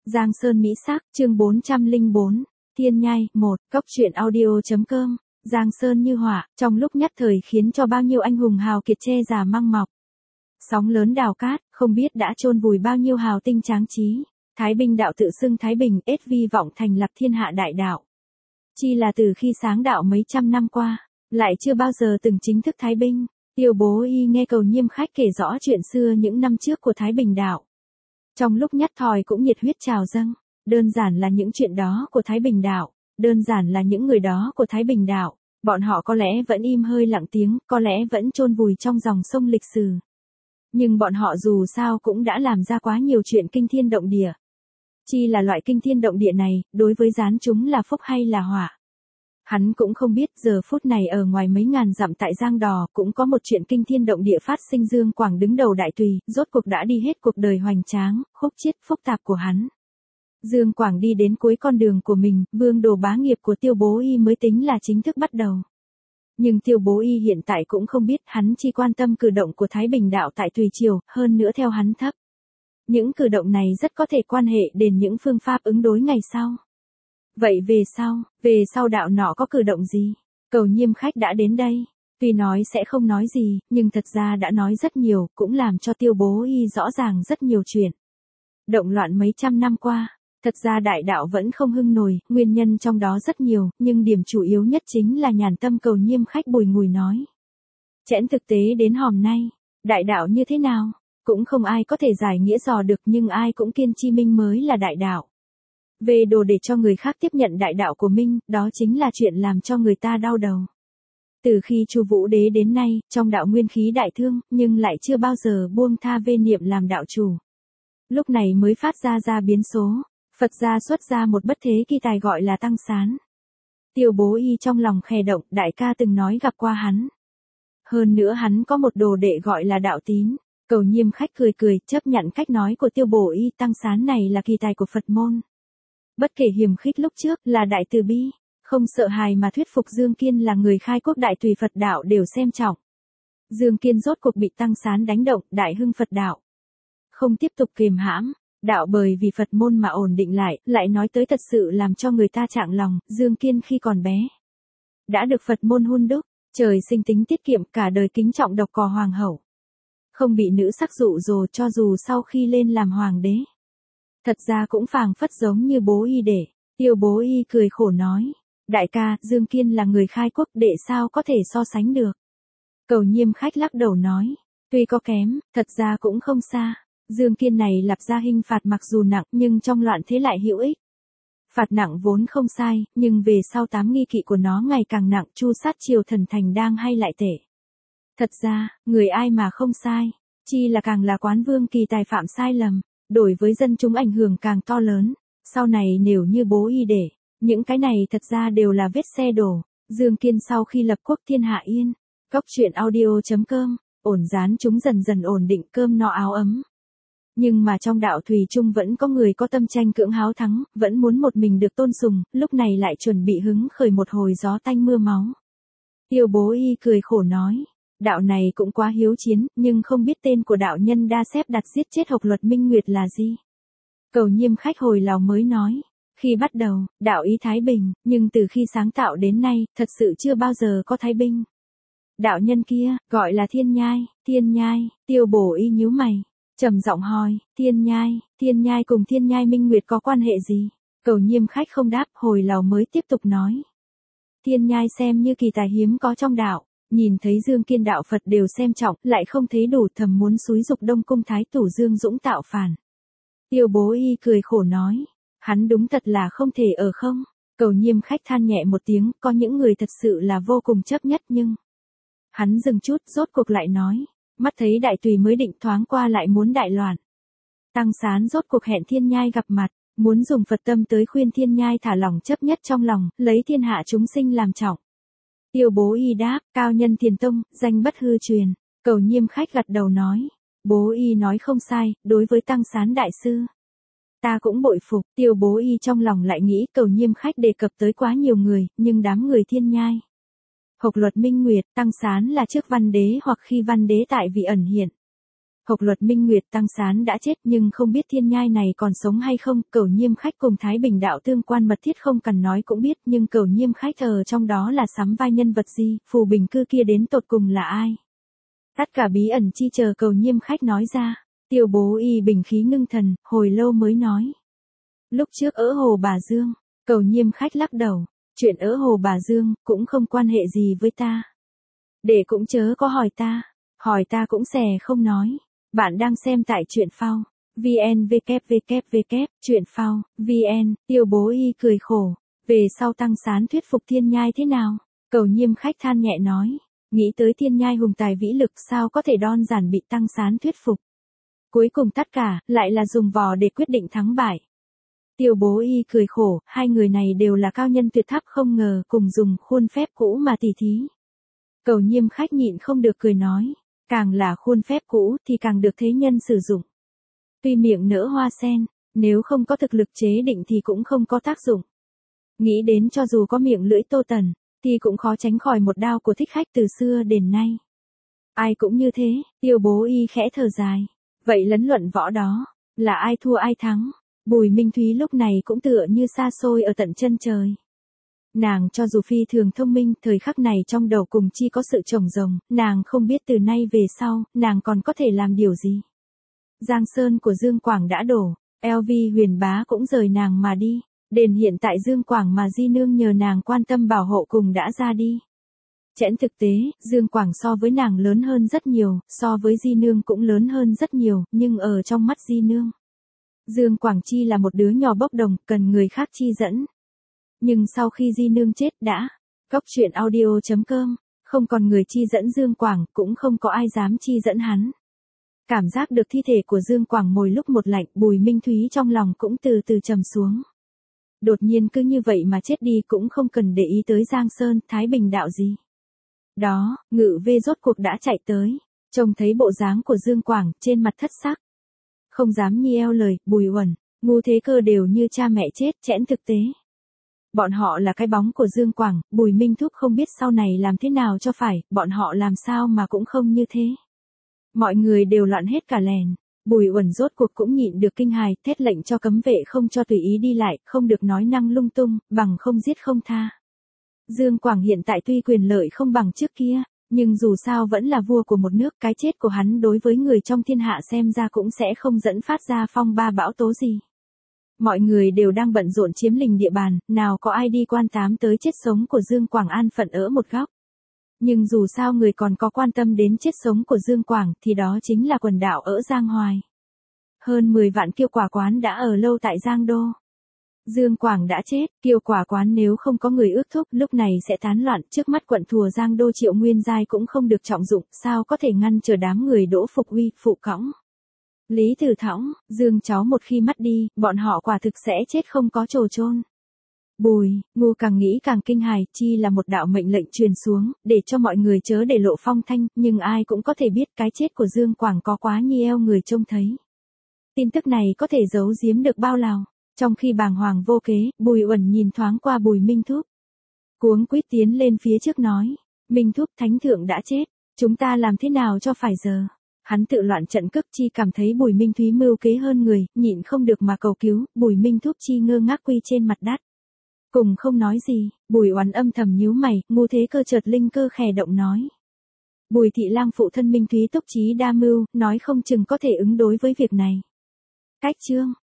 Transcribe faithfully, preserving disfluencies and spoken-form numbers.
Giang Sơn Mỹ Sắc, chương bốn trăm lẻ bốn, Thiên Nhai, một, cốc truyện audio.com, Giang Sơn như hỏa, trong lúc nhất thời khiến cho bao nhiêu anh hùng hào kiệt che già măng mọc. Sóng lớn đào cát, không biết đã chôn vùi bao nhiêu hào tinh tráng trí. Thái Bình đạo tự xưng Thái Bình, ết vi vọng thành lập thiên hạ đại đạo. Chi là từ khi sáng đạo mấy trăm năm qua, lại chưa bao giờ từng chính thức Thái Bình. Tiêu Bố Y nghe Cầu Nhiêm khách kể rõ chuyện xưa những năm trước của Thái Bình đạo. Trong lúc nhất thời cũng nhiệt huyết trào dâng, đơn giản là những chuyện đó của Thái Bình đạo, đơn giản là những người đó của Thái Bình đạo, bọn họ có lẽ vẫn im hơi lặng tiếng, có lẽ vẫn chôn vùi trong dòng sông lịch sử. Nhưng bọn họ dù sao cũng đã làm ra quá nhiều chuyện kinh thiên động địa. Chi là loại kinh thiên động địa này, đối với gián chúng là phúc hay là họa. Hắn cũng không biết giờ phút này ở ngoài mấy ngàn dặm tại Giang Đò cũng có một chuyện kinh thiên động địa phát sinh. Dương Quảng đứng đầu đại tùy, rốt cuộc đã đi hết cuộc đời hoành tráng, khúc chiết phức tạp của hắn. Dương Quảng đi đến cuối con đường của mình, vương đồ bá nghiệp của Tiêu Bố Y mới tính là chính thức bắt đầu. Nhưng Tiêu Bố Y hiện tại cũng không biết, hắn chỉ quan tâm cử động của Thái Bình đạo tại Tùy Triều, hơn nữa theo hắn thấp. Những cử động này rất có thể quan hệ đến những phương pháp ứng đối ngày sau. Vậy về sau, về sau đạo nọ có cử động gì? Cầu Nhiêm khách đã đến đây. Tuy nói sẽ không nói gì, nhưng thật ra đã nói rất nhiều, cũng làm cho Tiêu Bố Y rõ ràng rất nhiều chuyện. Động loạn mấy trăm năm qua, thật ra đại đạo vẫn không hưng nổi, nguyên nhân trong đó rất nhiều, nhưng điểm chủ yếu nhất chính là nhàn tâm Cầu Nhiêm khách bùi ngùi nói. Chẽn thực tế đến hòm nay, đại đạo như thế nào? Cũng không ai có thể giải nghĩa dò được, nhưng ai cũng kiên chi minh mới là đại đạo. Về đồ để cho người khác tiếp nhận đại đạo của mình, đó chính là chuyện làm cho người ta đau đầu. Từ khi Chu Vũ Đế đến nay, trong đạo nguyên khí đại thương, nhưng lại chưa bao giờ buông tha vê niệm làm đạo chủ. Lúc này mới phát ra ra biến số, Phật gia xuất ra một bất thế kỳ tài gọi là Tăng Sán. Tiêu Bố Y trong lòng khẽ động, đại ca từng nói gặp qua hắn. Hơn nữa hắn có một đồ đệ gọi là Đạo Tín. Cầu Nhiêm khách cười cười, chấp nhận cách nói của Tiêu Bố Y. Tăng Sán này là kỳ tài của Phật môn. Bất kể hiềm khích lúc trước, là đại từ bi, không sợ hài mà thuyết phục Dương Kiên là người khai quốc đại tùy Phật đạo đều xem trọng. Dương Kiên rốt cuộc bị Tăng Sán đánh động, đại hưng Phật đạo. Không tiếp tục kiềm hãm, đạo bởi vì Phật môn mà ổn định lại, lại nói tới thật sự làm cho người ta chạng lòng. Dương Kiên khi còn bé đã được Phật môn hun đúc, trời sinh tính tiết kiệm, cả đời kính trọng độc cò hoàng hậu. Không bị nữ sắc dụ dỗ, cho dù sau khi lên làm hoàng đế. Thật ra cũng phảng phất giống như Bố Y để. Tiêu Bố Y cười khổ nói. Đại ca, Dương Kiên là người khai quốc, đệ sao có thể so sánh được. Cầu Nhiêm khách lắc đầu nói. Tuy có kém, thật ra cũng không xa. Dương Kiên này lập ra hình phạt mặc dù nặng, nhưng trong loạn thế lại hữu ích. Phạt nặng vốn không sai, nhưng về sau tám nghi kỵ của nó ngày càng nặng. Chu sát triều thần thành đang hay lại tệ. Thật ra, người ai mà không sai, chi là càng là Quán Vương kỳ tài phạm sai lầm, đối với dân chúng ảnh hưởng càng to lớn. Sau này nếu như Bố Y để, những cái này thật ra đều là vết xe đổ. Dương Kiên sau khi lập quốc thiên hạ yên, cốc truyện audio.com, ổn gián chúng dần dần ổn định, cơm no áo ấm. Nhưng mà trong đạo thủy chung vẫn có người có tâm tranh cưỡng háo thắng, vẫn muốn một mình được tôn sùng, lúc này lại chuẩn bị hứng khởi một hồi gió tanh mưa máu. Tiêu Bố Y cười khổ nói. Đạo này cũng quá hiếu chiến, nhưng không biết tên của đạo nhân đa xếp đặt giết chết Hộc Luật Minh Nguyệt là gì. Cầu Nhiêm khách hồi lào mới nói. Khi bắt đầu, đạo ý Thái Bình, nhưng từ khi sáng tạo đến nay, thật sự chưa bao giờ có Thái Bình. Đạo nhân kia, gọi là Thiên Nhai, Thiên Nhai. Tiêu Bố Y nhíu mày, trầm giọng hỏi, Thiên Nhai, Thiên Nhai cùng Thiên Nhai Minh Nguyệt có quan hệ gì? Cầu Nhiêm khách không đáp, hồi lào mới tiếp tục nói. Thiên Nhai xem như kỳ tài hiếm có trong đạo. Nhìn thấy Dương Kiên đạo Phật đều xem trọng, lại không thấy đủ, thầm muốn xúi dục Đông Cung Thái Tử Dương Dũng tạo phản. Tiêu Bố Y cười khổ nói. Hắn đúng thật là không thể ở không. Cầu Nhiêm khách than nhẹ một tiếng, có những người thật sự là vô cùng chấp nhất nhưng. Hắn dừng chút, rốt cuộc lại nói. Mắt thấy đại tùy mới định thoáng qua lại muốn đại loạn. Tăng Sán rốt cuộc hẹn Thiên Nhai gặp mặt, muốn dùng Phật tâm tới khuyên Thiên Nhai thả lòng chấp nhất trong lòng, lấy thiên hạ chúng sinh làm trọng. Tiêu Bố Y đáp, cao nhân Thiền Tông, danh bất hư truyền. Cầu Nhiêm khách gật đầu nói. Bố Y nói không sai, đối với Tăng Sán đại sư. Ta cũng bội phục. Tiêu Bố Y trong lòng lại nghĩ Cầu Nhiêm khách đề cập tới quá nhiều người, nhưng đám người Thiên Nhai, Hộc Luật Minh Nguyệt, Tăng Sán là trước văn đế hoặc khi văn đế tại vị ẩn hiện. Học luật minh nguyệt Tăng Sán đã chết nhưng không biết thiên nhai này còn sống hay không, Cẩu Nhiêm khách cùng Thái Bình đạo tương quan mật thiết không cần nói cũng biết, nhưng Cẩu Nhiêm khách ở trong đó là sắm vai nhân vật gì, phù bình cư kia đến tột cùng là ai. Tất cả bí ẩn chi chờ Cẩu Nhiêm khách nói ra, Tiêu Bố Y bình khí ngưng thần, hồi lâu mới nói. Lúc trước ở Hồ Bà Dương, Cẩu Nhiêm khách lắc đầu, chuyện ở Hồ Bà Dương cũng không quan hệ gì với ta. Để cũng chớ có hỏi ta, hỏi ta cũng xè không nói. Bạn đang xem tại truyện phao, vn www, truyện phao, vn, Tiêu Bố Y cười khổ, về sau Tăng Sán thuyết phục thiên nhai thế nào? Cẩu Nhiêm khách than nhẹ nói, nghĩ tới thiên nhai hùng tài vĩ lực sao có thể đơn giản bị Tăng Sán thuyết phục. Cuối cùng tất cả, lại là dùng vò để quyết định thắng bại. Tiêu Bố Y cười khổ, hai người này đều là cao nhân tuyệt tháp không ngờ cùng dùng khuôn phép cũ mà tỉ thí. Cẩu Nhiêm khách nhịn không được cười nói. Càng là khuôn phép cũ thì càng được thế nhân sử dụng. Tuy miệng nở hoa sen, nếu không có thực lực chế định thì cũng không có tác dụng. Nghĩ đến cho dù có miệng lưỡi Tô Tần, thì cũng khó tránh khỏi một đao của thích khách từ xưa đến nay. Ai cũng như thế, Tiêu Bố Y khẽ thở dài. Vậy lấn luận võ đó, là ai thua ai thắng? Bùi Minh Thúy lúc này cũng tựa như xa xôi ở tận chân trời. Nàng cho dù phi thường thông minh, thời khắc này trong đầu cùng chi có sự trồng rồng, nàng không biết từ nay về sau, nàng còn có thể làm điều gì. Giang Sơn của Dương Quảng đã đổ, eo vi huyền bá cũng rời nàng mà đi, đền hiện tại Dương Quảng mà Di Nương nhờ nàng quan tâm bảo hộ cùng đã ra đi. Chẽn thực tế, Dương Quảng so với nàng lớn hơn rất nhiều, so với Di Nương cũng lớn hơn rất nhiều, nhưng ở trong mắt Di Nương, Dương Quảng chi là một đứa nhỏ bốc đồng, cần người khác chi dẫn. Nhưng sau khi Di Nương chết đã, Cốc truyện audio chấm com, không còn người chi dẫn Dương Quảng, cũng không có ai dám chi dẫn hắn. Cảm giác được thi thể của Dương Quảng mỗi lúc một lạnh, Bùi Minh Thúy trong lòng cũng từ từ trầm xuống. Đột nhiên cứ như vậy mà chết đi cũng không cần để ý tới Giang Sơn, Thái Bình đạo gì. Đó, Ngự Vê rốt cuộc đã chạy tới, trông thấy bộ dáng của Dương Quảng, trên mặt thất sắc. Không dám nhi eo lời, Bùi Uẩn, Ngu Thế Cơ đều như cha mẹ chết, chẽn thực tế. Bọn họ là cái bóng của Dương Quảng, Bùi Minh Thúc không biết sau này làm thế nào cho phải, bọn họ làm sao mà cũng không như thế. Mọi người đều loạn hết cả lèn, Bùi Uẩn rốt cuộc cũng nhịn được kinh hài, thét lệnh cho cấm vệ không cho tùy ý đi lại, không được nói năng lung tung, bằng không giết không tha. Dương Quảng hiện tại tuy quyền lợi không bằng trước kia, nhưng dù sao vẫn là vua của một nước, cái chết của hắn đối với người trong thiên hạ xem ra cũng sẽ không dẫn phát ra phong ba bão tố gì. Mọi người đều đang bận rộn chiếm lĩnh địa bàn, nào có ai đi quan tám tới chết sống của Dương Quảng an phận ở một góc. Nhưng dù sao người còn có quan tâm đến chết sống của Dương Quảng thì đó chính là quần đảo ở Giang Hoài. Hơn mười vạn kiêu quả quán đã ở lâu tại Giang Đô. Dương Quảng đã chết, kiêu quả quán nếu không có người ước thúc lúc này sẽ tán loạn, trước mắt quận Thùa Giang Đô Triệu Nguyên Giai cũng không được trọng dụng, sao có thể ngăn chờ đám người Đỗ Phục Uy, phụ cõng. Lý Tử Thõng, Dương cháu một khi mất đi, bọn họ quả thực sẽ chết không có trồ chôn. Bùi, Ngu càng nghĩ càng kinh hài, chi là một đạo mệnh lệnh truyền xuống, để cho mọi người chớ để lộ phong thanh, nhưng ai cũng có thể biết cái chết của Dương Quảng có quá nhi eo người trông thấy. Tin tức này có thể giấu giếm được bao lâu, trong khi bàng hoàng vô kế, Bùi Uẩn nhìn thoáng qua Bùi Minh Thúc. Cuống quýt tiến lên phía trước nói, Minh Thúc thánh thượng đã chết, chúng ta làm thế nào cho phải giờ. Hắn tự loạn trận cước chi cảm thấy Bùi Minh Thúy mưu kế hơn người, nhịn không được mà cầu cứu, Bùi Minh Thúc chi ngơ ngác quy trên mặt đất. Cùng không nói gì, Bùi Oán âm thầm nhíu mày, Ngu Thế Cơ chợt linh cơ khẽ động nói. Bùi thị lang phụ thân Minh Thúy túc trí đa mưu, nói không chừng có thể ứng đối với việc này. Cách chương.